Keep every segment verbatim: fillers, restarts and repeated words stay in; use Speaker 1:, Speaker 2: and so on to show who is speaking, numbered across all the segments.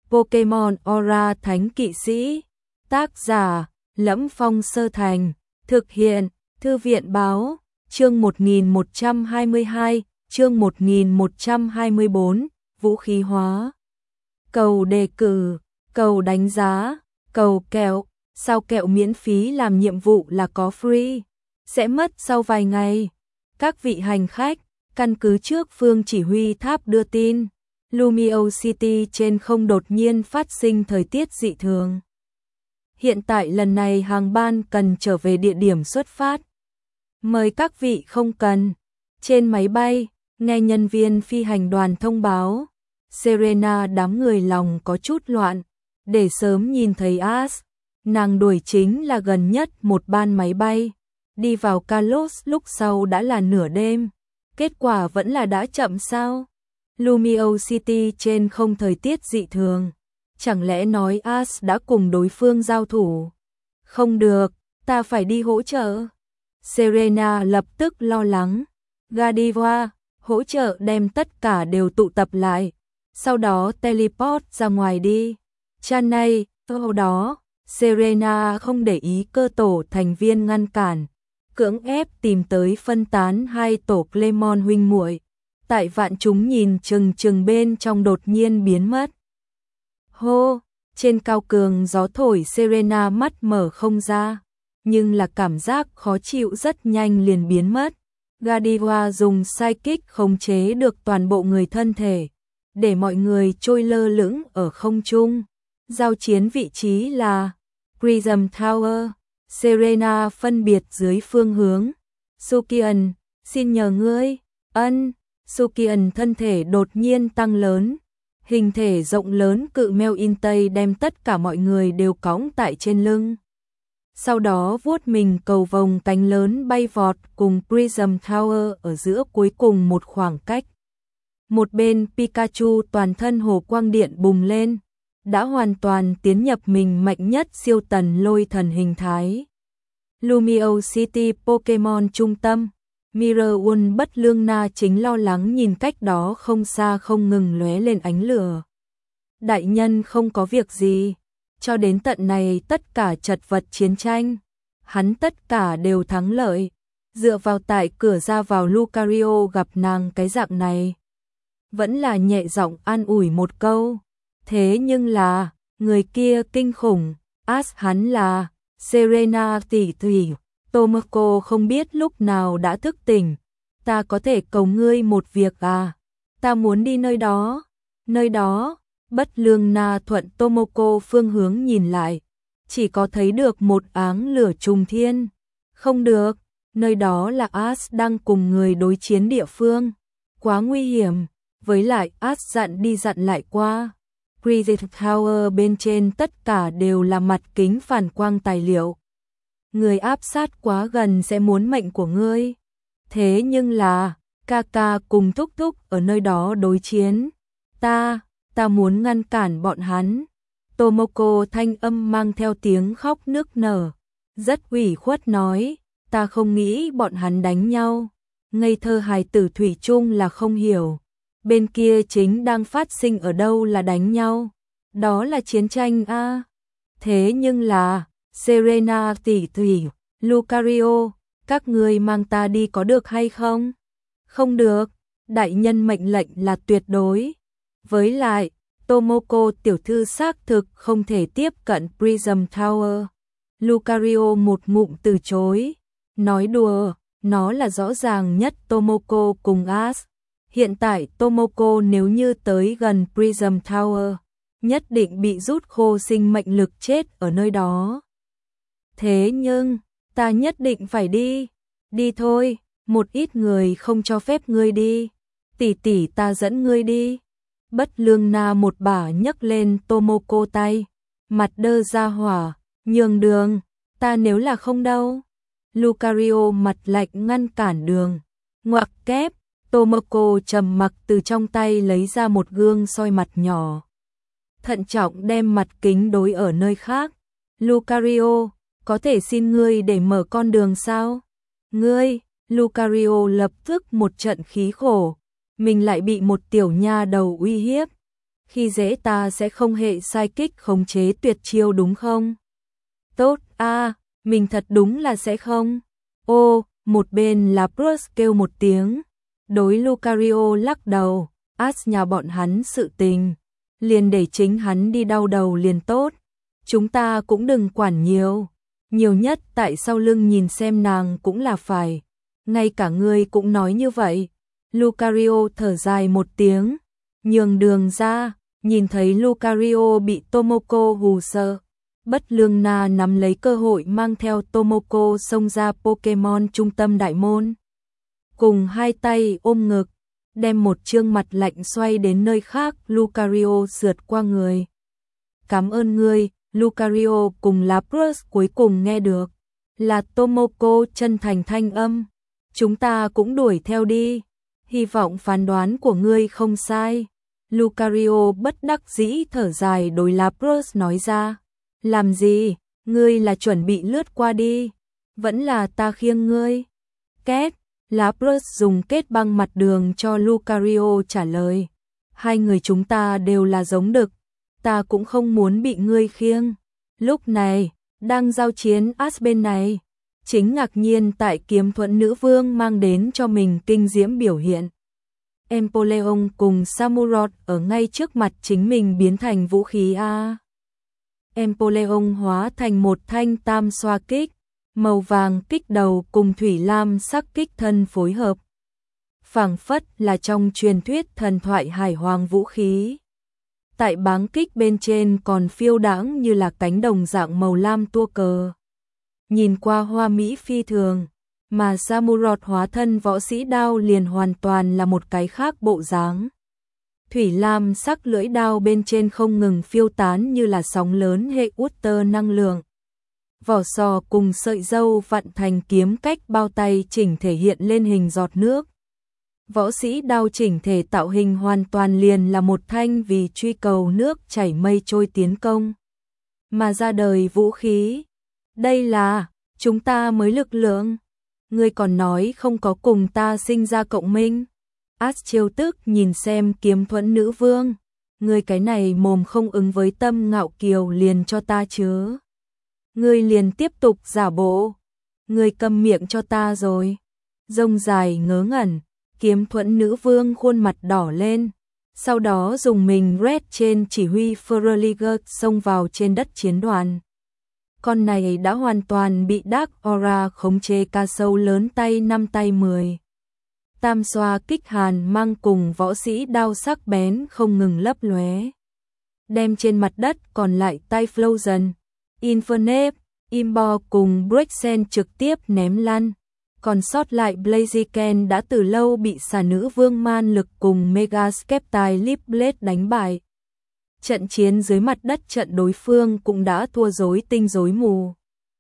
Speaker 1: Pokemon Aura Thánh Kỵ Sĩ. Tác giả: Lẫm Phong Sơ Thành. Thực hiện: Thư viện báo. Chương một nghìn một trăm hai mươi hai, chương một nghìn một trăm hai mươi bốn, vũ khí hóa. Cầu đề cử, cầu đánh giá, cầu kẹo, sao kẹo miễn phí làm nhiệm vụ là có free, sẽ mất sau vài ngày. Các vị hành khách, căn cứ trước Phương Chỉ huy tháp đưa tin, Lumiose City trên không đột nhiên phát sinh thời tiết dị thường. Hiện tại lần này hàng ban cần trở về địa điểm xuất phát. Mời các vị không cần. Trên máy bay, nghe nhân viên phi hành đoàn thông báo, Serena đám người lòng có chút loạn, để sớm nhìn thấy Ash, nàng đuổi chính là gần nhất một ban máy bay, đi vào Kalos lúc sau đã là nửa đêm, kết quả vẫn là đã chậm sao? Lumiose City trên không thời tiết dị thường, chẳng lẽ nói Ash đã cùng đối phương giao thủ? Không được, ta phải đi hỗ trợ. Serena lập tức lo lắng. Godiva, hỗ trợ đem tất cả đều tụ tập lại, sau đó teleport ra ngoài đi. Chanay, sau đó, Serena không để ý cơ tổ thành viên ngăn cản, cưỡng ép tìm tới phân tán hai tổ Clemon huynh muội. Tại vạn chúng nhìn chừng chừng bên trong đột nhiên biến mất. Hô, trên cao cường gió thổi Serena mắt mở không ra, nhưng là cảm giác khó chịu rất nhanh liền biến mất. Godiva dùng psychic khống chế được toàn bộ người thân thể, để mọi người trôi lơ lửng ở không trung. Giao chiến vị trí là Prism Tower, Serena phân biệt dưới phương hướng. Sukian, xin nhờ ngươi. Ân, Sukian thân thể đột nhiên tăng lớn, hình thể rộng lớn cự meo in tây đem tất cả mọi người đều cõng tại trên lưng. Sau đó vuốt mình cầu vồng cánh lớn bay vọt cùng Prism Tower ở giữa cuối cùng một khoảng cách. Một bên Pikachu toàn thân hồ quang điện bùng lên, đã hoàn toàn tiến nhập mình mạnh nhất siêu tần lôi thần hình thái. Lumiose City Pokemon trung tâm, Mirror bất lương na chính lo lắng nhìn cách đó không xa không ngừng lóe lên ánh lửa. Đại nhân không có việc gì. Cho đến tận này tất cả chật vật chiến tranh, hắn tất cả đều thắng lợi, dựa vào tại cửa ra vào Lucario gặp nàng cái dạng này. Vẫn là nhẹ giọng an ủi một câu, thế nhưng là, người kia kinh khủng, Ash hắn là, Serena tỷ tỷ, Tomoko không biết lúc nào đã thức tỉnh, ta có thể cầu ngươi một việc à, ta muốn đi nơi đó, nơi đó. Bất lương na thuận Tomoko phương hướng nhìn lại, chỉ có thấy được một áng lửa trùng thiên. Không được, nơi đó là Ash đang cùng người đối chiến địa phương, quá nguy hiểm. Với lại Ash dặn đi dặn lại qua, Prism Tower bên trên tất cả đều là mặt kính phản quang tài liệu. Người áp sát quá gần sẽ muốn mệnh của ngươi. Thế nhưng là, Kaka cùng Thúc Thúc ở nơi đó đối chiến. Ta... ta muốn ngăn cản bọn hắn. Tomoko thanh âm mang theo tiếng khóc nức nở, rất ủy khuất nói, ta không nghĩ bọn hắn đánh nhau. Ngây thơ hài tử thủy chung là không hiểu, bên kia chính đang phát sinh ở đâu là đánh nhau, đó là chiến tranh a. À. Thế nhưng là, Serena tỷ tỷ, Lucario, các ngươi mang ta đi có được hay không? Không được, đại nhân mệnh lệnh là tuyệt đối. Với lại, Tomoko tiểu thư xác thực không thể tiếp cận Prism Tower. Lucario một ngụm từ chối. Nói đùa, nó là rõ ràng nhất Tomoko cùng Ash. Hiện tại Tomoko nếu như tới gần Prism Tower, nhất định bị rút khô sinh mệnh lực chết ở nơi đó. Thế nhưng, ta nhất định phải đi. Đi thôi, một ít người không cho phép ngươi đi. Tỷ tỷ ta dẫn ngươi đi. Bất lương na một bả nhấc lên Tomoko tay, mặt đơ ra hỏa, nhường đường, ta nếu là không đâu. Lucario mặt lạnh ngăn cản đường, ngoặc kép, Tomoko trầm mặc từ trong tay lấy ra một gương soi mặt nhỏ. Thận trọng đem mặt kính đối ở nơi khác. Lucario, có thể xin ngươi để mở con đường sao? Ngươi, Lucario lập tức một trận khí khổ. Mình lại bị một tiểu nha đầu uy hiếp. Khi dễ ta sẽ không hệ sai kích khống chế tuyệt chiêu đúng không? Tốt, a à, mình thật đúng là sẽ không. Ô, một bên là Bruce kêu một tiếng. Đối Lucario lắc đầu, As nhà bọn hắn sự tình. Liền để chính hắn đi đau đầu liền tốt. Chúng ta cũng đừng quản nhiều. Nhiều nhất tại sau lưng nhìn xem nàng cũng là phải. Ngay cả ngươi cũng nói như vậy. Lucario thở dài một tiếng. Nhường đường ra, nhìn thấy Lucario bị Tomoko hù sợ. Bất lương na nắm lấy cơ hội mang theo Tomoko xông ra Pokemon trung tâm đại môn. Cùng hai tay ôm ngực, đem một trương mặt lạnh xoay đến nơi khác, Lucario sượt qua người. Cảm ơn ngươi, Lucario cùng Lapras cuối cùng nghe được. Là Tomoko chân thành thanh âm. Chúng ta cũng đuổi theo đi. Hy vọng phán đoán của ngươi không sai. Lucario bất đắc dĩ thở dài đối Lapras nói ra. Làm gì, ngươi là chuẩn bị lướt qua đi. Vẫn là ta khiêng ngươi. Két, Lapras dùng kết băng mặt đường cho Lucario trả lời. Hai người chúng ta đều là giống đực. Ta cũng không muốn bị ngươi khiêng. Lúc này, đang giao chiến As bên này. Chính ngạc nhiên tại kiếm thuẫn nữ vương mang đến cho mình kinh diễm biểu hiện. Empoleon cùng Samurott ở ngay trước mặt chính mình biến thành vũ khí A. Empoleon hóa thành một thanh tam xoa kích, màu vàng kích đầu cùng thủy lam sắc kích thân phối hợp. Phảng phất là trong truyền thuyết thần thoại hải hoàng vũ khí. Tại báng kích bên trên còn phiêu đãng như là cánh đồng dạng màu lam tua cờ. Nhìn qua hoa mỹ phi thường, mà Samurott hóa thân võ sĩ đao liền hoàn toàn là một cái khác bộ dáng. Thủy lam sắc lưỡi đao bên trên không ngừng phiêu tán như là sóng lớn hệ Ultra năng lượng. Vỏ sò cùng sợi dâu vặn thành kiếm cách bao tay chỉnh thể hiện lên hình giọt nước. Võ sĩ đao chỉnh thể tạo hình hoàn toàn liền là một thanh vì truy cầu nước chảy mây trôi tiến công. Mà ra đời vũ khí. Đây là, chúng ta mới lực lượng. Ngươi còn nói không có cùng ta sinh ra cộng minh. As chiêu tức nhìn xem kiếm thuẫn nữ vương. Ngươi cái này mồm không ứng với tâm ngạo kiều liền cho ta chứa. Ngươi liền tiếp tục giả bộ. Ngươi câm miệng cho ta rồi. Rông dài ngớ ngẩn. Kiếm thuẫn nữ vương khuôn mặt đỏ lên. Sau đó dùng mình Red trên chỉ huy Feraliger xông vào trên đất chiến đoàn. Con này đã hoàn toàn bị Dark Aura khống chế ca sâu lớn tay năm tay mười. Tam xoa kích hàn mang cùng võ sĩ đao sắc bén không ngừng lấp lóe. Đem trên mặt đất còn lại tay Flosion, Infernape, Imbo cùng Brexen trực tiếp ném lăn. Còn sót lại Blaziken đã từ lâu bị xà nữ vương man lực cùng Mega Skeptile Leaf Blade đánh bại. Trận chiến dưới mặt đất trận đối phương cũng đã thua rối tinh rối mù.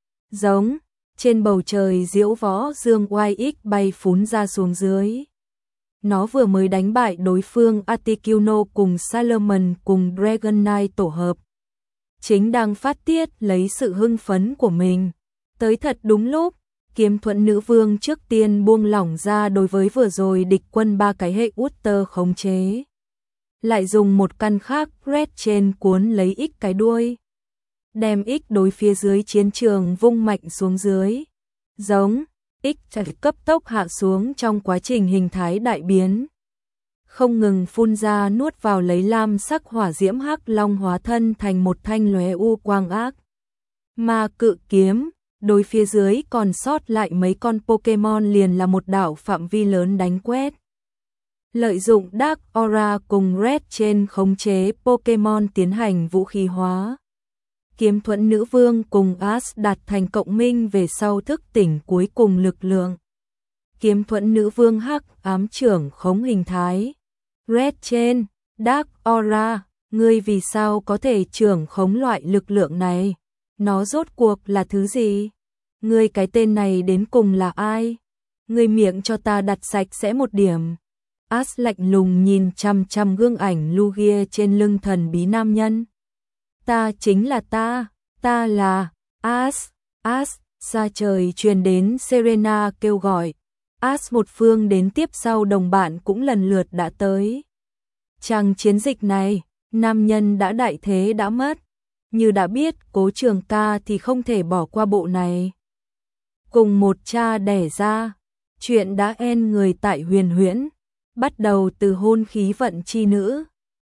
Speaker 1: Giống, trên bầu trời diễu võ dương oai ích bay phún ra xuống dưới. Nó vừa mới đánh bại đối phương Articuno cùng Salomon cùng Dragon Knight tổ hợp. Chính đang phát tiết lấy sự hưng phấn của mình. Tới thật đúng lúc, kiếm thuẫn nữ vương trước tiên buông lỏng ra đối với vừa rồi địch quân ba cái hệ Ultra khống chế. Lại dùng một căn khác Red trên cuốn lấy ích cái đuôi. Đem ích đối phía dưới chiến trường vung mạnh xuống dưới. Giống, ích cấp tốc hạ xuống trong quá trình hình thái đại biến. Không ngừng phun ra nuốt vào lấy lam sắc hỏa diễm hắc long hóa thân thành một thanh lóe u quang ác. Mà cự kiếm, đối phía dưới còn sót lại mấy con Pokemon liền là một đảo phạm vi lớn đánh quét. Lợi dụng Dark Aura cùng Red trên khống chế Pokemon tiến hành vũ khí hóa. Kiếm thuẫn nữ vương cùng As đạt thành cộng minh về sau thức tỉnh cuối cùng lực lượng. Kiếm thuẫn nữ vương hắc ám trưởng khống hình thái. Red trên, Dark Aura, ngươi vì sao có thể trưởng khống loại lực lượng này? Nó rốt cuộc là thứ gì? Ngươi cái tên này đến cùng là ai? Ngươi miệng cho ta đặt sạch sẽ một điểm. As lạnh lùng nhìn chăm chăm gương ảnh Lugia trên lưng thần bí nam nhân. Ta chính là ta, ta là As, As, xa trời truyền đến Serena kêu gọi. As một phương đến tiếp sau đồng bạn cũng lần lượt đã tới. Chàng chiến dịch này, Nam nhân đã đại thế đã mất, như đã biết Cố Trường Ca thì không thể bỏ qua bộ này. Cùng một cha đẻ ra, chuyện đã en người tại Huyền Huyễn, bắt đầu từ hôn khí vận chi nữ,